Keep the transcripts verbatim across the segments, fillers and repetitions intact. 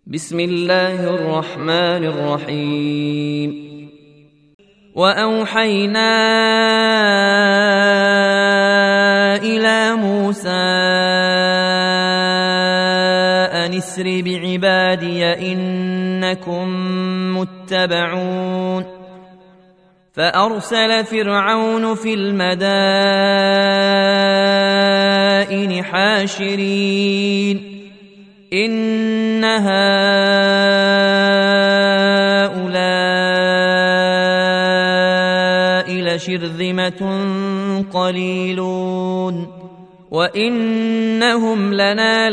بسم الله الرحمن الرحيم. وأوحينا إلى موسى أن اسر بعبادي إنكم متبعون. فأرسل فرعون في المدائن حاشرين إن هؤلاء لشرذمة قليلون وإنهم لنا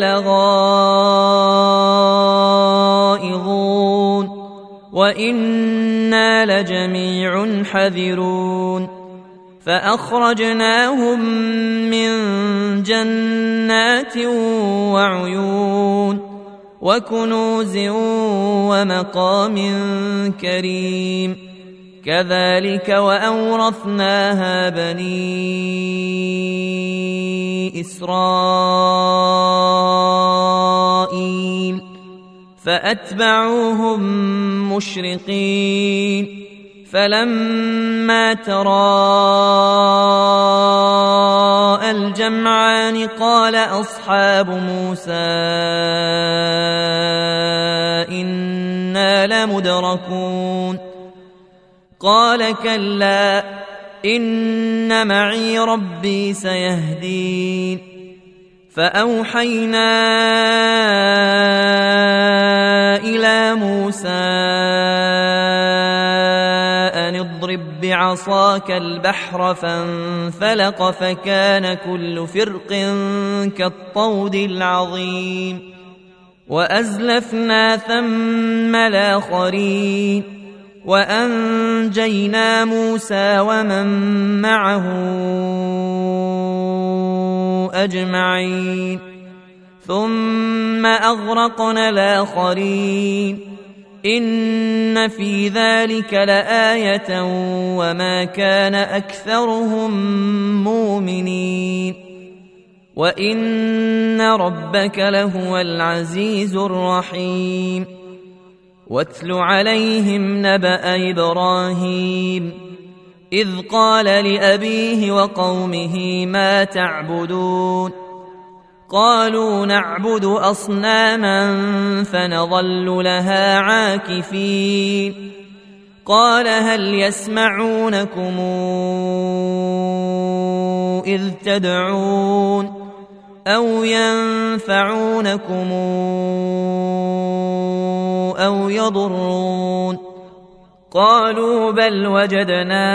لغائظون وإنا لجميع حذرون. فأخرجناهم من جنات وعيون وكنوز ومقام كريم كذلك وأورثناها بني إسرائيل فأتبعوهم مشرقين. فلما تراءى الجمعان قال أصحاب موسى إنا لمدركون. قال كلا إن معي ربي سيهدين. فأوحينا إلى موسى أن اضرب بعصاك البحر فانفلق فكان كل فرق كالطود العظيم. وأزلفنا ثم الآخرين وأنجينا موسى ومن معه أجمعين ثم أغرقنا الآخرين. إن في ذلك لآية وما كان أكثرهم مؤمنين وإن ربك لهو العزيز الرحيم. واتل عليهم نبأ إبراهيم إذ قال لأبيه وقومه ما تعبدون. قالوا نعبد أصناما فنظل لها عاكفين. قال هل يسمعونكم إذ تدعون أو ينفعونكم أو يضرون. قالوا بل وجدنا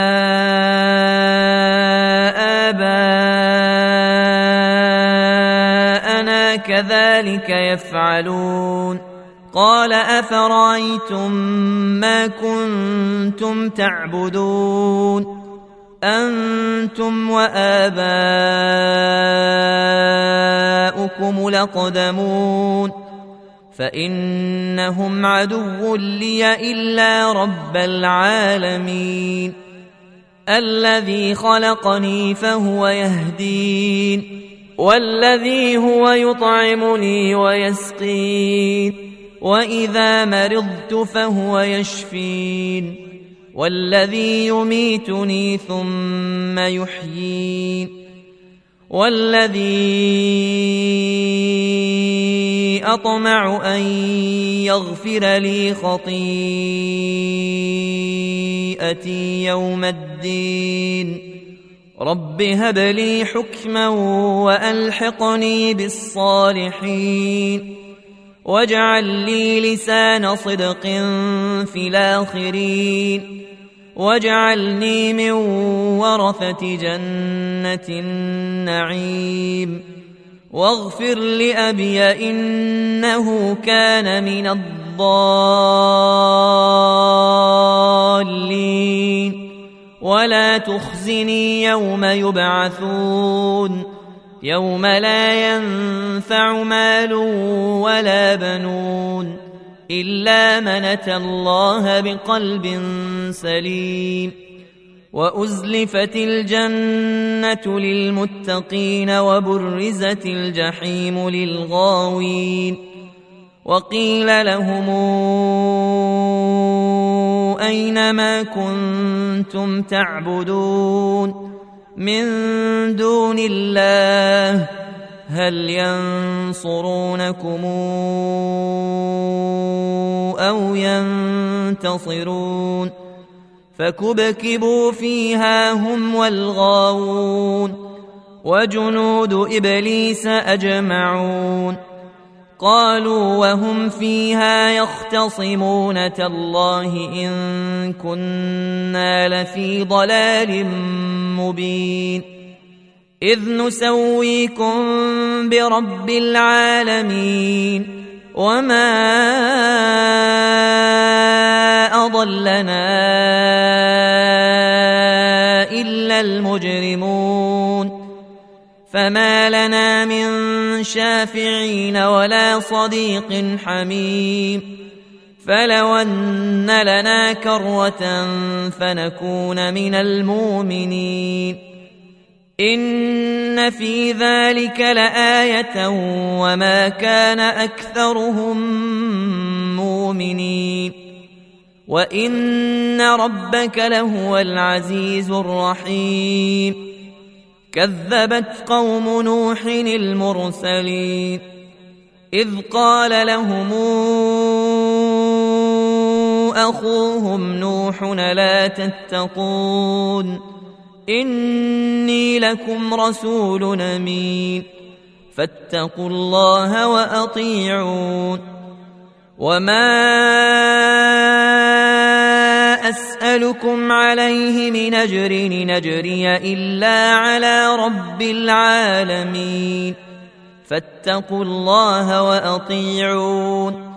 آباءنا كذلك يفعلون. قال أفرأيتم ما كنتم تعبدون أنتم وآباؤكم الأقدمون فإنهم عدو لي إلا رب العالمين. الذي خلقني فهو يهدين والذي هو يطعمني ويسقين وإذا مرضت فهو يشفين والذي يميتني ثم يحيين والذي أطمع أن يغفر لي خطيئتي يوم الدين. رب هب لي حكما وألحقني بالصالحين واجعل لي لسان صدق في الآخرين واجعلني من ورثة جنة النعيم. واغفر لأبي إنه كان من الضالين ولا تخزني يوم يبعثون يوم لا ينفع مال ولا بنون إلا من أتى الله بقلب سليم. وأزلفت الجنة للمتقين وبرزت الجحيم للغاوين وقيل لهم أين ما كنتم تعبدون من دون الله هل ينصرونكم أو ينتصرون فكبكبوا فيها هم والغاوون وجنود إبليس أجمعون قالوا وهم فيها يختصمون تالله إن كنا لفي ضلال مبين إذ نسويكم برب العالمين وما أضلنا إلا المجرمون فما لنا من شافعين ولا صديق حميم فلو أن لنا كرة فنكون من المؤمنين إن في ذلك لآية وما كان أكثرهم مؤمنين وإن ربك لهو العزيز الرحيم كذبت قوم نوح المرسلين إذ قال لهم أخوهم نوح لا تتقون إني لكم رسول أمين فاتقوا الله وأطيعون وما أسألكم عليه من أجر نجري إلا على رب العالمين فاتقوا الله وأطيعون